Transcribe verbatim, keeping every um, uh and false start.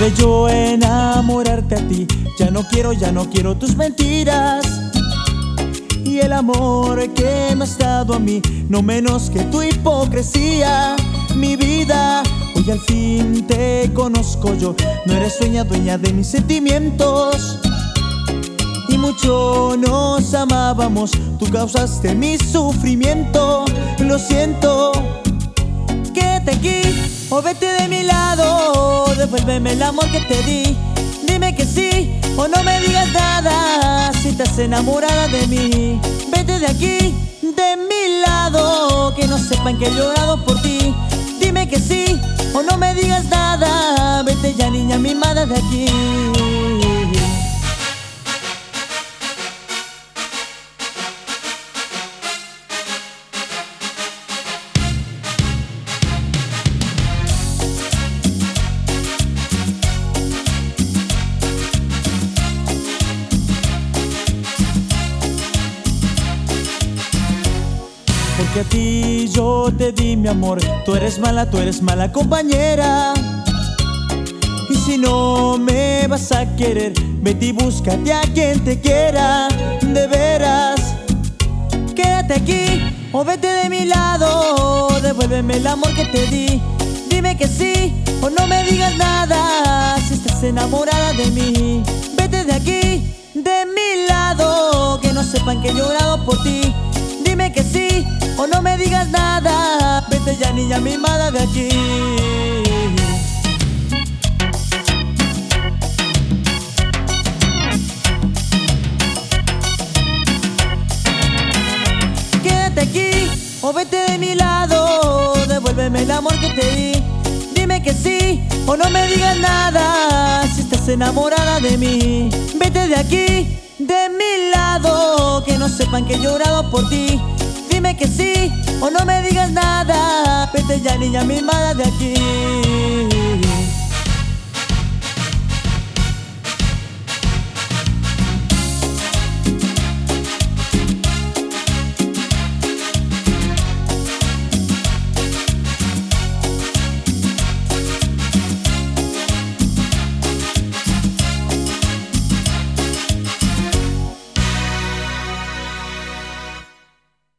de yo enamorarte a ti. Ya no quiero, ya no quiero tus mentiras y el amor que me has dado a mí, no menos que tu hipocresía. Mi vida, hoy al fin te conozco yo. No eres dueña, dueña de mis sentimientos, y mucho nos amábamos. Tú causaste mi sufrimiento. Lo siento, quédate aquí o vete de mi lado. Devuélveme el amor que te di. Dime que sí o no me digas nada. Si estás enamorada de mí, vete de aquí, de mi lado. Que no sepan que he llorado por ti. Dime que sí o no me digas nada. Vete ya, niña mimada, de aquí. Porque a ti yo te di mi amor. Tú eres mala, tú eres mala compañera. Y si no me vas a querer, vete y búscate a quien te quiera. De veras, quédate aquí o vete de mi lado. Devuélveme el amor que te di. Dime que sí o no me digas nada. Si estás enamorada de mí, vete de aquí, de mi lado. Que no sepan que he llorado por ti. Dime que sí o no me digas nada. Vete ya, niña mimada, de aquí. Quédate aquí o vete de mi lado. Devuélveme el amor que te di. Dime que sí o no me digas nada. Si estás enamorada de mí, vete de aquí, de mi lado. Que no sepan que he llorado por ti. Dime que sí o no me digas nada. Vete ya, niña mimada, de aquí.